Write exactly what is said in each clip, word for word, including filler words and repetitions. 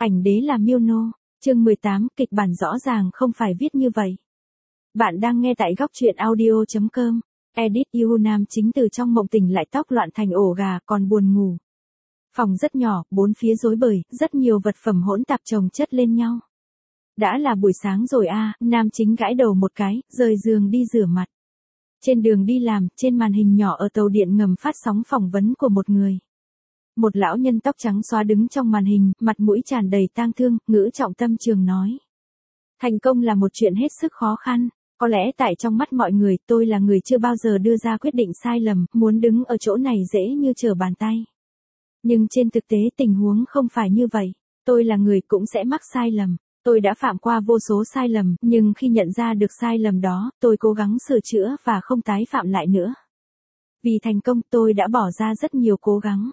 Ảnh đế là Miêu Nô, chương mười tám, kịch bản rõ ràng không phải viết như vậy. Bạn đang nghe tại góc truyện audio chấm com. Edit yêu nam chính từ trong mộng tỉnh lại tóc loạn thành ổ gà còn buồn ngủ. Phòng rất nhỏ, bốn phía rối bời, rất nhiều vật phẩm hỗn tạp chồng chất lên nhau. Đã là buổi sáng rồi a, à, nam chính gãi đầu một cái, rời giường đi rửa mặt. Trên đường đi làm, trên màn hình nhỏ ở tàu điện ngầm phát sóng phỏng vấn của một người. Một lão nhân tóc trắng xóa đứng trong màn hình, mặt mũi tràn đầy tang thương, ngữ trọng tâm trường nói. Thành công là một chuyện hết sức khó khăn, có lẽ tại trong mắt mọi người tôi là người chưa bao giờ đưa ra quyết định sai lầm, muốn đứng ở chỗ này dễ như trở bàn tay. Nhưng trên thực tế tình huống không phải như vậy, tôi là người cũng sẽ mắc sai lầm. Tôi đã phạm qua vô số sai lầm, nhưng khi nhận ra được sai lầm đó, tôi cố gắng sửa chữa và không tái phạm lại nữa. Vì thành công tôi đã bỏ ra rất nhiều cố gắng.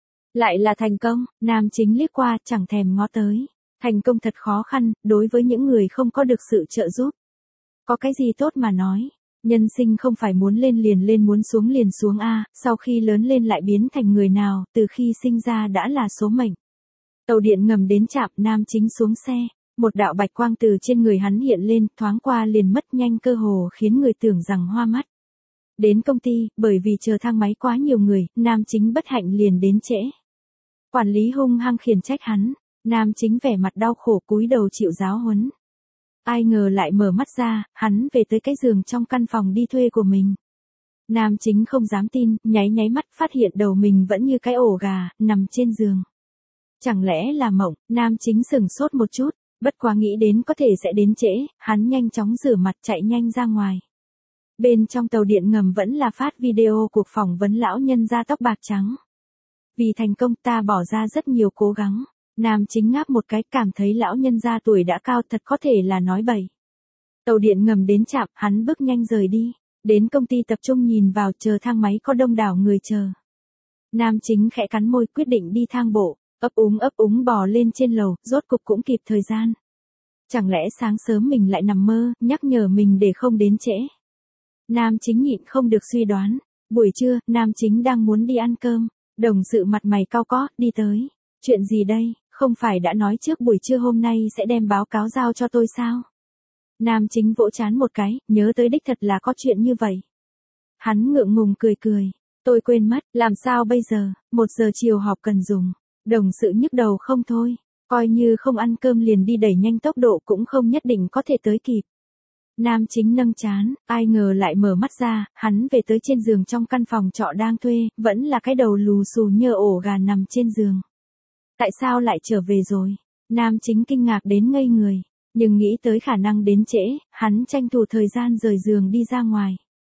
Lại là thành công, nam chính liếc qua chẳng thèm ngó tới. Thành công thật khó khăn, đối với những người không có được sự trợ giúp. Có cái gì tốt mà nói, nhân sinh không phải muốn lên liền lên muốn xuống liền xuống a, sau khi lớn lên lại biến thành người nào, từ khi sinh ra đã là số mệnh. Tàu điện ngầm đến trạm, nam chính xuống xe. Một đạo bạch quang từ trên người hắn hiện lên, thoáng qua liền mất nhanh cơ hồ khiến người tưởng rằng hoa mắt. Đến công ty, bởi vì chờ thang máy quá nhiều người, nam chính bất hạnh liền đến trễ. Quản lý hung hăng khiển trách hắn, nam chính vẻ mặt đau khổ cúi đầu chịu giáo huấn. Ai ngờ lại mở mắt ra, hắn về tới cái giường trong căn phòng đi thuê của mình. Nam chính không dám tin, nháy nháy mắt phát hiện đầu mình vẫn như cái ổ gà, nằm trên giường. Chẳng lẽ là mộng, nam chính sửng sốt một chút. Bất quá nghĩ đến có thể sẽ đến trễ, hắn nhanh chóng rửa mặt chạy nhanh ra ngoài. Bên trong tàu điện ngầm vẫn là phát video cuộc phỏng vấn lão nhân da tóc bạc trắng. Vì thành công ta bỏ ra rất nhiều cố gắng. Nam chính ngáp một cái cảm thấy lão nhân da tuổi đã cao thật có thể là nói bậy. Tàu điện ngầm đến trạm, hắn bước nhanh rời đi. Đến công ty tập trung nhìn vào chờ thang máy có đông đảo người chờ. Nam chính khẽ cắn môi quyết định đi thang bộ. Ấp úng ấp úng bò lên trên lầu, rốt cục cũng kịp thời gian. Chẳng lẽ sáng sớm mình lại nằm mơ, nhắc nhở mình để không đến trễ. Nam chính nhịn không được suy đoán. Buổi trưa, nam chính đang muốn đi ăn cơm. Đồng sự mặt mày cau có, đi tới. Chuyện gì đây, không phải đã nói trước buổi trưa hôm nay sẽ đem báo cáo giao cho tôi sao? Nam chính vỗ trán một cái, nhớ tới đích thật là có chuyện như vậy. Hắn ngượng ngùng cười cười. Tôi quên mất, làm sao bây giờ, một giờ chiều họp cần dùng. Đồng sự nhức đầu không thôi, coi như không ăn cơm liền đi đẩy nhanh tốc độ cũng không nhất định có thể tới kịp. Nam chính nâng trán, ai ngờ lại mở mắt ra, hắn về tới trên giường trong căn phòng trọ đang thuê, vẫn là cái đầu lù xù nhờ ổ gà nằm trên giường. Tại sao lại trở về rồi? Nam chính kinh ngạc đến ngây người, nhưng nghĩ tới khả năng đến trễ, hắn tranh thủ thời gian rời giường đi ra ngoài.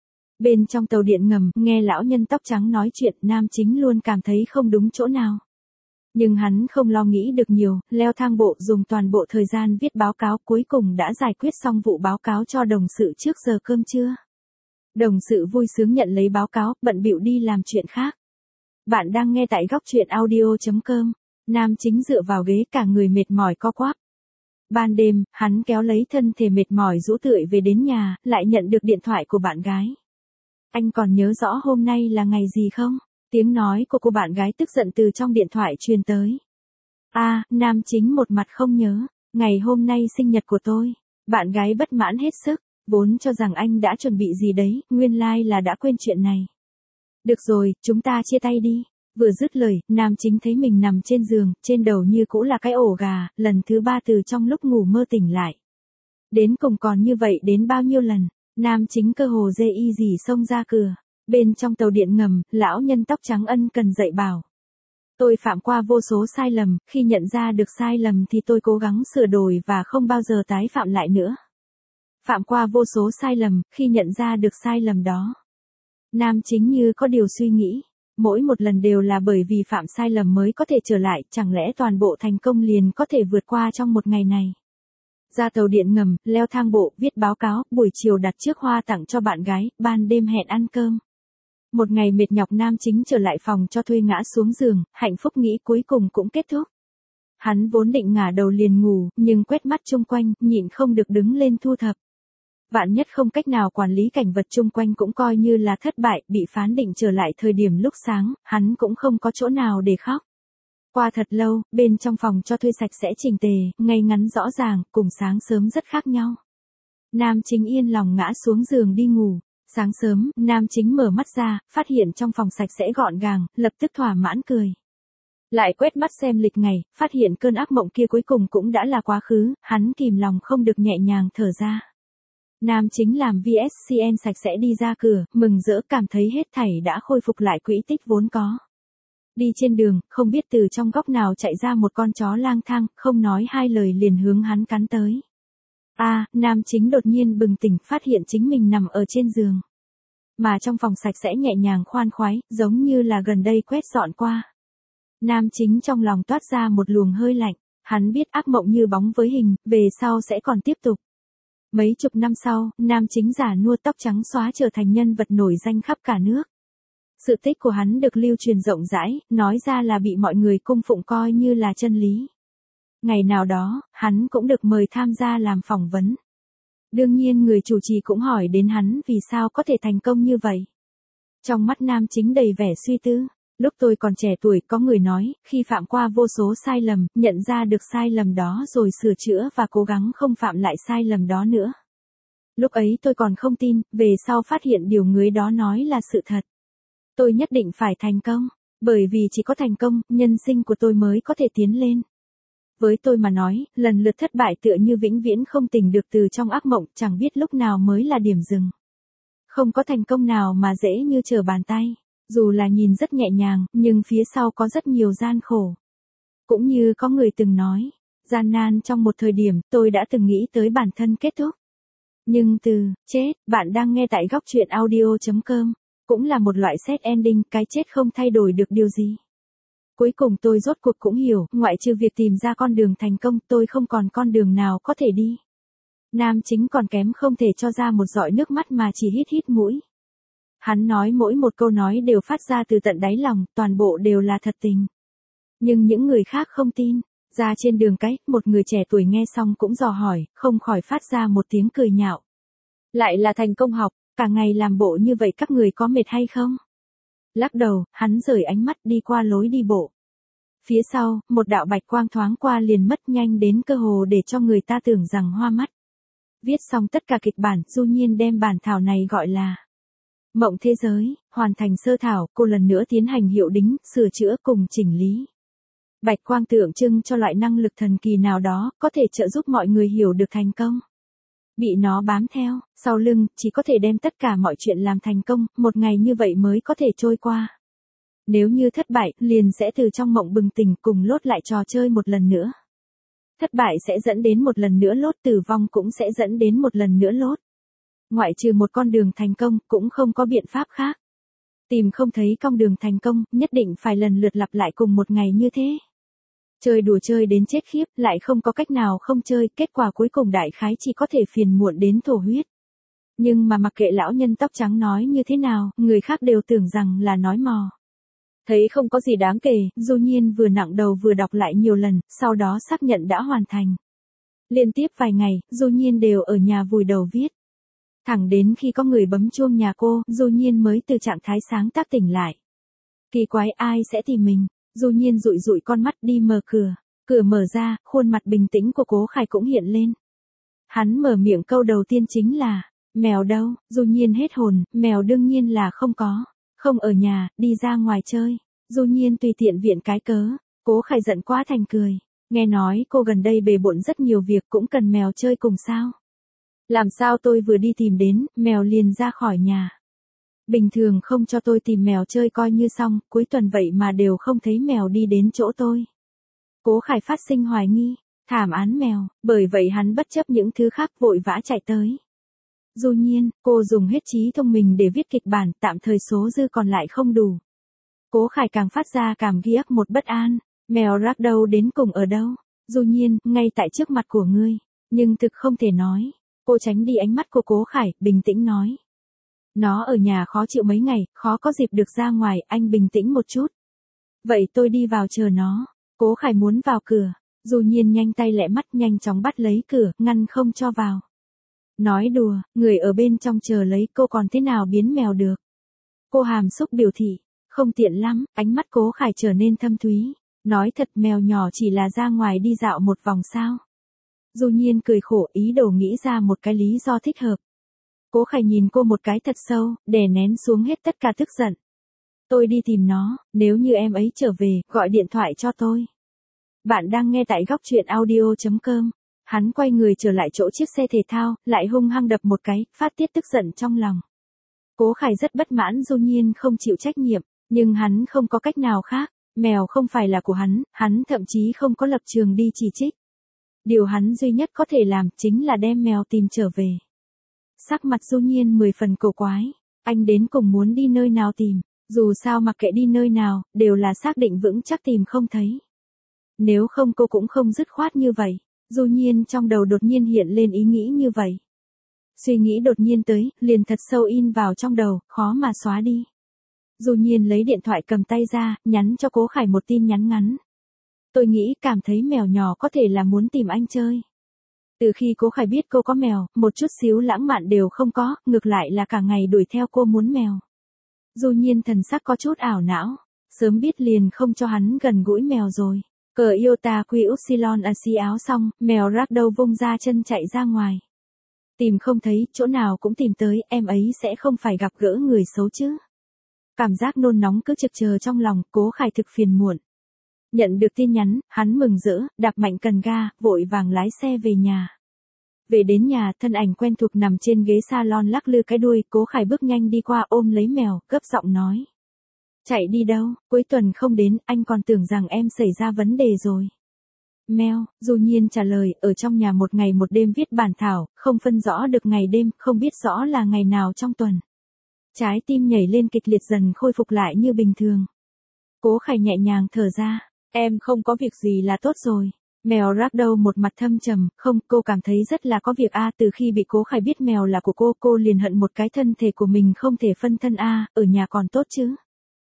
Bên trong tàu điện ngầm, nghe lão nhân tóc trắng nói chuyện, nam chính luôn cảm thấy không đúng chỗ nào. Nhưng hắn không lo nghĩ được nhiều, leo thang bộ dùng toàn bộ thời gian viết báo cáo cuối cùng đã giải quyết xong vụ báo cáo cho đồng sự trước giờ cơm trưa. Đồng sự vui sướng nhận lấy báo cáo, bận bịu đi làm chuyện khác. Bạn đang nghe tại góc truyện audio chấm com. Nam chính dựa vào ghế cả người mệt mỏi co quắp. Ban đêm, hắn kéo lấy thân thể mệt mỏi rũ tưởi về đến nhà, lại nhận được điện thoại của bạn gái. Anh còn nhớ rõ hôm nay là ngày gì không? Tiếng nói của cô bạn gái tức giận từ trong điện thoại truyền tới. A, à, nam chính một mặt không nhớ, ngày hôm nay sinh nhật của tôi. Bạn gái bất mãn hết sức, vốn cho rằng anh đã chuẩn bị gì đấy, nguyên lai like là đã quên chuyện này. Được rồi, chúng ta chia tay đi. Vừa dứt lời, nam chính thấy mình nằm trên giường, trên đầu như cũ là cái ổ gà, lần thứ ba từ trong lúc ngủ mơ tỉnh lại. Đến cùng còn như vậy đến bao nhiêu lần, nam chính cơ hồ dê y gì xông ra cửa. Bên trong tàu điện ngầm, lão nhân tóc trắng ân cần dạy bảo. Tôi phạm qua vô số sai lầm, khi nhận ra được sai lầm thì tôi cố gắng sửa đổi và không bao giờ tái phạm lại nữa. Phạm qua vô số sai lầm, khi nhận ra được sai lầm đó. Nam chính như có điều suy nghĩ. Mỗi một lần đều là bởi vì phạm sai lầm mới có thể trở lại, chẳng lẽ toàn bộ thành công liền có thể vượt qua trong một ngày này. Ra tàu điện ngầm, leo thang bộ, viết báo cáo, buổi chiều đặt trước hoa tặng cho bạn gái, ban đêm hẹn ăn cơm. Một ngày mệt nhọc nam chính trở lại phòng cho thuê ngã xuống giường, hạnh phúc nghĩ cuối cùng cũng kết thúc. Hắn vốn định ngả đầu liền ngủ, nhưng quét mắt chung quanh, nhịn không được đứng lên thu thập. Vạn nhất không cách nào quản lý cảnh vật chung quanh cũng coi như là thất bại, bị phán định trở lại thời điểm lúc sáng, hắn cũng không có chỗ nào để khóc. Qua thật lâu, bên trong phòng cho thuê sạch sẽ chỉnh tề, ngay ngắn rõ ràng, cùng sáng sớm rất khác nhau. Nam Chính yên lòng ngã xuống giường đi ngủ. Sáng sớm, Nam Chính mở mắt ra, phát hiện trong phòng sạch sẽ gọn gàng, lập tức thỏa mãn cười. Lại quét mắt xem lịch ngày, phát hiện cơn ác mộng kia cuối cùng cũng đã là quá khứ, hắn kìm lòng không được nhẹ nhàng thở ra. Nam Chính làm vê ét xê en sạch sẽ đi ra cửa, mừng rỡ cảm thấy hết thảy đã khôi phục lại quỹ tích vốn có. Đi trên đường, không biết từ trong góc nào chạy ra một con chó lang thang, không nói hai lời liền hướng hắn cắn tới. A, à, Nam Chính đột nhiên bừng tỉnh phát hiện chính mình nằm ở trên giường. Mà trong phòng sạch sẽ nhẹ nhàng khoan khoái, giống như là gần đây quét dọn qua. Nam Chính trong lòng toát ra một luồng hơi lạnh, hắn biết ác mộng như bóng với hình, về sau sẽ còn tiếp tục. Mấy chục năm sau, Nam Chính già nua tóc trắng xóa trở thành nhân vật nổi danh khắp cả nước. Sự tích của hắn được lưu truyền rộng rãi, nói ra là bị mọi người cung phụng coi như là chân lý. Ngày nào đó, hắn cũng được mời tham gia làm phỏng vấn. Đương nhiên người chủ trì cũng hỏi đến hắn vì sao có thể thành công như vậy. Trong mắt Nam Chính đầy vẻ suy tư. Lúc tôi còn trẻ tuổi có người nói, khi phạm qua vô số sai lầm, nhận ra được sai lầm đó rồi sửa chữa và cố gắng không phạm lại sai lầm đó nữa. Lúc ấy tôi còn không tin, về sau phát hiện điều người đó nói là sự thật. Tôi nhất định phải thành công, bởi vì chỉ có thành công, nhân sinh của tôi mới có thể tiến lên. Với tôi mà nói, lần lượt thất bại tựa như vĩnh viễn không tỉnh được từ trong ác mộng, chẳng biết lúc nào mới là điểm dừng. Không có thành công nào mà dễ như trở bàn tay. Dù là nhìn rất nhẹ nhàng, nhưng phía sau có rất nhiều gian khổ. Cũng như có người từng nói, gian nan trong một thời điểm tôi đã từng nghĩ tới bản thân kết thúc. Nhưng từ, chết, bạn đang nghe tại góc truyện audio chấm com, cũng là một loại sad ending, cái chết không thay đổi được điều gì. Cuối cùng tôi rốt cuộc cũng hiểu, ngoại trừ việc tìm ra con đường thành công, tôi không còn con đường nào có thể đi. Nam Chính còn kém không thể cho ra một giọt nước mắt mà chỉ hít hít mũi. Hắn nói mỗi một câu nói đều phát ra từ tận đáy lòng, toàn bộ đều là thật tình. Nhưng những người khác không tin. Ra trên đường cái, một người trẻ tuổi nghe xong cũng dò hỏi, không khỏi phát ra một tiếng cười nhạo. Lại là thành công học, cả ngày làm bộ như vậy các người có mệt hay không? Lắc đầu, hắn rời ánh mắt đi qua lối đi bộ. Phía sau, một đạo bạch quang thoáng qua liền mất nhanh đến cơ hồ để cho người ta tưởng rằng hoa mắt. Viết xong tất cả kịch bản, Du Nhiên đem bản thảo này gọi là Mộng Thế Giới, hoàn thành sơ thảo, cô lần nữa tiến hành hiệu đính, sửa chữa cùng chỉnh lý. Bạch quang tượng trưng cho loại năng lực thần kỳ nào đó, có thể trợ giúp mọi người hiểu được thành công. Bị nó bám theo, sau lưng, chỉ có thể đem tất cả mọi chuyện làm thành công, một ngày như vậy mới có thể trôi qua. Nếu như thất bại, liền sẽ từ trong mộng bừng tỉnh cùng lốt lại trò chơi một lần nữa. Thất bại sẽ dẫn đến một lần nữa lốt, tử vong cũng sẽ dẫn đến một lần nữa lốt. Ngoại trừ một con đường thành công, cũng không có biện pháp khác. Tìm không thấy con đường thành công, nhất định phải lần lượt lặp lại cùng một ngày như thế. Chơi đùa chơi đến chết khiếp, lại không có cách nào không chơi, kết quả cuối cùng đại khái chỉ có thể phiền muộn đến thổ huyết. Nhưng mà mặc kệ lão nhân tóc trắng nói như thế nào, người khác đều tưởng rằng là nói mò. Thấy không có gì đáng kể, Du Nhiên vừa nặng đầu vừa đọc lại nhiều lần, sau đó xác nhận đã hoàn thành. Liên tiếp vài ngày, Du Nhiên đều ở nhà vùi đầu viết. Thẳng đến khi có người bấm chuông nhà cô, Du Nhiên mới từ trạng thái sáng tác tỉnh lại. Kỳ quái, ai sẽ tìm mình? Du Nhiên dụi dụi con mắt đi mở cửa. Cửa mở ra, khuôn mặt bình tĩnh của Cố Khải cũng hiện lên. Hắn mở miệng câu đầu tiên chính là, mèo đâu? Du Nhiên hết hồn, mèo đương nhiên là không có. Không ở nhà, đi ra ngoài chơi. Du Nhiên tùy tiện viện cái cớ. Cố Khải giận quá thành cười. Nghe nói cô gần đây bề bộn rất nhiều việc, cũng cần mèo chơi cùng sao? Làm sao tôi vừa đi tìm đến, mèo liền ra khỏi nhà. Bình thường không cho tôi tìm mèo chơi coi như xong, cuối tuần vậy mà đều không thấy mèo đi đến chỗ tôi. Cố Khải phát sinh hoài nghi, thảm án mèo, bởi vậy hắn bất chấp những thứ khác vội vã chạy tới. Du Nhiên, cô dùng hết trí thông minh để viết kịch bản, tạm thời số dư còn lại không đủ. Cố Khải càng phát ra cảm ghiếc một bất an, mèo rác đâu đến cùng ở đâu? Du Nhiên, ngay tại trước mặt của ngươi, nhưng thực không thể nói. Cô tránh đi ánh mắt của Cố Khải, bình tĩnh nói. Nó ở nhà khó chịu mấy ngày, khó có dịp được ra ngoài, anh bình tĩnh một chút. Vậy tôi đi vào chờ nó. Cố Khải muốn vào cửa. Du Nhiên nhanh tay lẹ mắt nhanh chóng bắt lấy cửa, ngăn không cho vào. Nói đùa, người ở bên trong chờ lấy cô còn thế nào biến mèo được. Cô hàm xúc biểu thị, không tiện lắm, ánh mắt Cố Khải trở nên thâm thúy. Nói thật mèo nhỏ chỉ là ra ngoài đi dạo một vòng sao. Du Nhiên cười khổ ý đồ nghĩ ra một cái lý do thích hợp. Cố Khải nhìn cô một cái thật sâu, đè nén xuống hết tất cả tức giận. Tôi đi tìm nó, nếu như em ấy trở về, gọi điện thoại cho tôi. Bạn đang nghe tại góc truyện audio chấm com. Hắn quay người trở lại chỗ chiếc xe thể thao, lại hung hăng đập một cái, phát tiết tức giận trong lòng. Cố Khải rất bất mãn Du Nhiên không chịu trách nhiệm, nhưng hắn không có cách nào khác, mèo không phải là của hắn, hắn thậm chí không có lập trường đi chỉ trích. Điều hắn duy nhất có thể làm chính là đem mèo tìm trở về. Sắc mặt Du Nhiên mười phần cổ quái, anh đến cùng muốn đi nơi nào tìm, dù sao mặc kệ đi nơi nào, đều là xác định vững chắc tìm không thấy. Nếu không cô cũng không dứt khoát như vậy. Du Nhiên trong đầu đột nhiên hiện lên ý nghĩ như vậy. Suy nghĩ đột nhiên tới, liền thật sâu in vào trong đầu, khó mà xóa đi. Du Nhiên lấy điện thoại cầm tay ra, nhắn cho Cố Khải một tin nhắn ngắn. Tôi nghĩ cảm thấy mèo nhỏ có thể là muốn tìm anh chơi. Từ khi Cố Khải biết cô có mèo, một chút xíu lãng mạn đều không có, ngược lại là cả ngày đuổi theo cô muốn mèo. Du Nhiên thần sắc có chút ảo não, sớm biết liền không cho hắn gần gũi mèo rồi. Cờ Iota Quy Upsilon à xi áo xong, mèo rác đâu vung ra chân chạy ra ngoài. Tìm không thấy, chỗ nào cũng tìm tới, em ấy sẽ không phải gặp gỡ người xấu chứ. Cảm giác nôn nóng cứ trực chờ trong lòng, Cố Khải thực phiền muộn. Nhận được tin nhắn, hắn mừng rỡ, đạp mạnh cần ga, vội vàng lái xe về nhà. Về đến nhà, thân ảnh quen thuộc nằm trên ghế salon lắc lư cái đuôi, Cố Khải bước nhanh đi qua ôm lấy mèo, gấp giọng nói. Chạy đi đâu, cuối tuần không đến, anh còn tưởng rằng em xảy ra vấn đề rồi. Mèo, Du Nhiên trả lời, ở trong nhà một ngày một đêm viết bản thảo, không phân rõ được ngày đêm, không biết rõ là ngày nào trong tuần. Trái tim nhảy lên kịch liệt dần khôi phục lại như bình thường. Cố Khải nhẹ nhàng thở ra, em không có việc gì là tốt rồi. Mèo rác đâu một mặt thâm trầm, không, cô cảm thấy rất là có việc a. Từ khi bị Cố Khải biết mèo là của cô, cô liền hận một cái thân thể của mình không thể phân thân a. Ở nhà còn tốt chứ.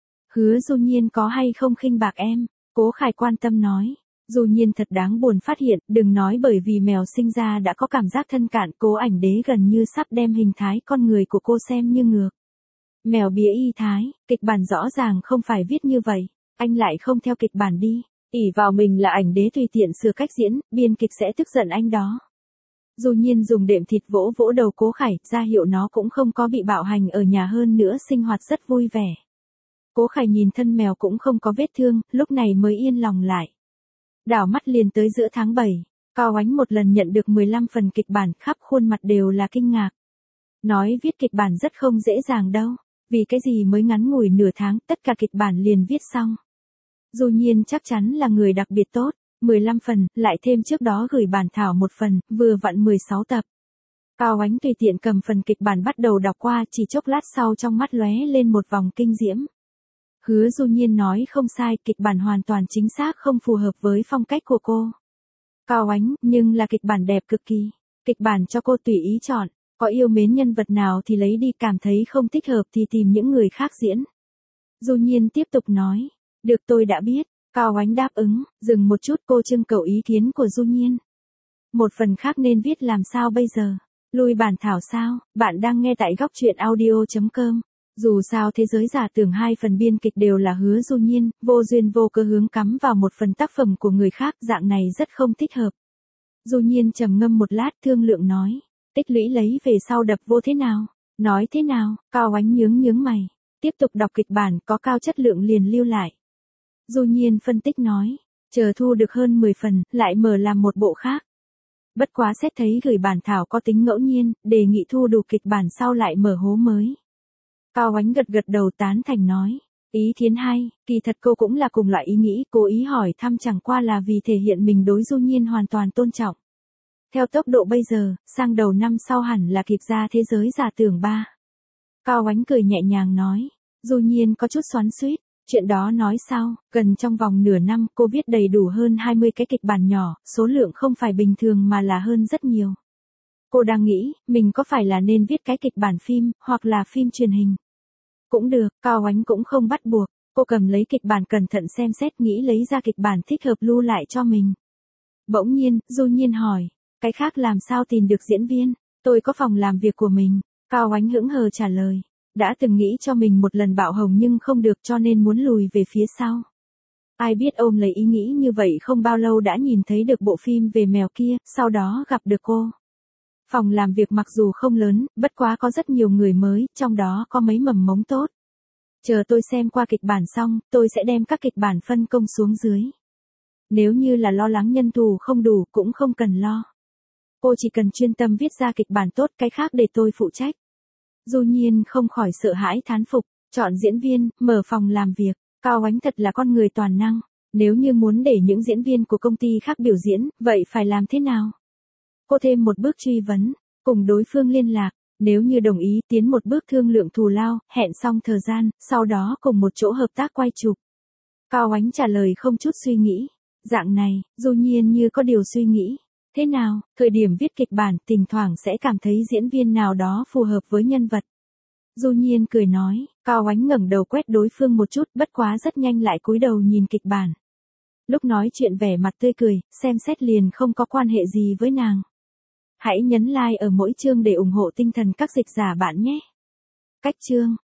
Hứa Du Nhiên có hay không khinh bạc em? Cố Khải quan tâm nói. Du Nhiên thật đáng buồn phát hiện, đừng nói bởi vì mèo sinh ra đã có cảm giác thân cận, Cố Ảnh Đế gần như sắp đem hình thái con người của cô xem như ngược. Mèo bía y thái, kịch bản rõ ràng không phải viết như vậy, anh lại không theo kịch bản đi, ỷ vào mình là Ảnh Đế tùy tiện sửa cách diễn, biên kịch sẽ tức giận anh đó. Du Nhiên dùng đệm thịt vỗ vỗ đầu Cố Khải, ra hiệu nó cũng không có bị bạo hành ở nhà, hơn nữa sinh hoạt rất vui vẻ. Cố Khải nhìn thân mèo cũng không có vết thương, lúc này mới yên lòng lại. Đảo mắt liền tới giữa tháng bảy, Cao Ánh một lần nhận được mười lăm phần kịch bản, khắp khuôn mặt đều là kinh ngạc. Nói viết kịch bản rất không dễ dàng đâu, vì cái gì mới ngắn ngủi nửa tháng, tất cả kịch bản liền viết xong. Du Nhiên chắc chắn là người đặc biệt tốt, mười lăm phần, lại thêm trước đó gửi bản thảo một phần, vừa vặn mười sáu tập. Cao Ánh tùy tiện cầm phần kịch bản bắt đầu đọc qua, chỉ chốc lát sau trong mắt lóe lên một vòng kinh diễm. Hứa Du Nhiên nói không sai, kịch bản hoàn toàn chính xác không phù hợp với phong cách của cô. Cao Ánh, nhưng là kịch bản đẹp cực kỳ. Kịch bản cho cô tùy ý chọn, có yêu mến nhân vật nào thì lấy đi, cảm thấy không thích hợp thì tìm những người khác diễn. Du Nhiên tiếp tục nói, được tôi đã biết. Cao Ánh đáp ứng, dừng một chút cô trưng cầu ý kiến của Du Nhiên. Một phần khác nên viết làm sao bây giờ? Lui bản thảo sao? Bạn đang nghe tại góc truyện audio chấm com. Dù sao thế giới giả tưởng hai phần biên kịch đều là Hứa Du Nhiên, vô duyên vô cớ hướng cắm vào một phần tác phẩm của người khác, dạng này rất không thích hợp. Du Nhiên trầm ngâm một lát, thương lượng nói, tích lũy lấy về sau đập vô thế nào? Nói thế nào? Cao Ánh nhướng nhướng mày, tiếp tục đọc kịch bản, có cao chất lượng liền lưu lại. Du Nhiên phân tích nói, chờ thu được hơn mười phần, lại mở làm một bộ khác. Bất quá xét thấy gửi bản thảo có tính ngẫu nhiên, đề nghị thu đủ kịch bản sau lại mở hố mới. Cao Ánh gật gật đầu tán thành nói, ý kiến hay, kỳ thật cô cũng là cùng loại ý nghĩ, cố ý hỏi thăm chẳng qua là vì thể hiện mình đối Du Nhiên hoàn toàn tôn trọng. Theo tốc độ bây giờ, sang đầu năm sau hẳn là kịp ra thế giới giả tưởng ba. Cao Ánh cười nhẹ nhàng nói, Du Nhiên có chút xoắn xuýt, chuyện đó nói sao, gần trong vòng nửa năm cô viết đầy đủ hơn hai mươi cái kịch bản nhỏ, số lượng không phải bình thường mà là hơn rất nhiều. Cô đang nghĩ, mình có phải là nên viết cái kịch bản phim, hoặc là phim truyền hình. Cũng được, Cao Ánh cũng không bắt buộc, cô cầm lấy kịch bản cẩn thận xem xét, nghĩ lấy ra kịch bản thích hợp lưu lại cho mình. Bỗng nhiên, Du Nhiên hỏi, cái khác làm sao tìm được diễn viên, tôi có phòng làm việc của mình. Cao Ánh hững hờ trả lời, đã từng nghĩ cho mình một lần bạo hồng nhưng không được cho nên muốn lùi về phía sau. Ai biết ôm lấy ý nghĩ như vậy không bao lâu đã nhìn thấy được bộ phim về mèo kia, sau đó gặp được cô. Phòng làm việc mặc dù không lớn, bất quá có rất nhiều người mới, trong đó có mấy mầm mống tốt. Chờ tôi xem qua kịch bản xong, tôi sẽ đem các kịch bản phân công xuống dưới. Nếu như là lo lắng nhân thủ không đủ cũng không cần lo. Cô chỉ cần chuyên tâm viết ra kịch bản tốt, cái khác để tôi phụ trách. Du Nhiên không khỏi sợ hãi thán phục, chọn diễn viên, mở phòng làm việc, Cao Ánh thật là con người toàn năng. Nếu như muốn để những diễn viên của công ty khác biểu diễn, vậy phải làm thế nào? Cô thêm một bước truy vấn, cùng đối phương liên lạc, nếu như đồng ý tiến một bước thương lượng thù lao, hẹn xong thời gian, sau đó cùng một chỗ hợp tác quay chụp. Cao Ánh trả lời không chút suy nghĩ. Dạng này, Du Nhiên như có điều suy nghĩ. Thế nào, thời điểm viết kịch bản, thỉnh thoảng sẽ cảm thấy diễn viên nào đó phù hợp với nhân vật. Du Nhiên cười nói, Cao Ánh ngẩng đầu quét đối phương một chút, bất quá rất nhanh lại cúi đầu nhìn kịch bản. Lúc nói chuyện vẻ mặt tươi cười, xem xét liền không có quan hệ gì với nàng. Hãy nhấn like ở mỗi chương để ủng hộ tinh thần các dịch giả bạn nhé. Cách chương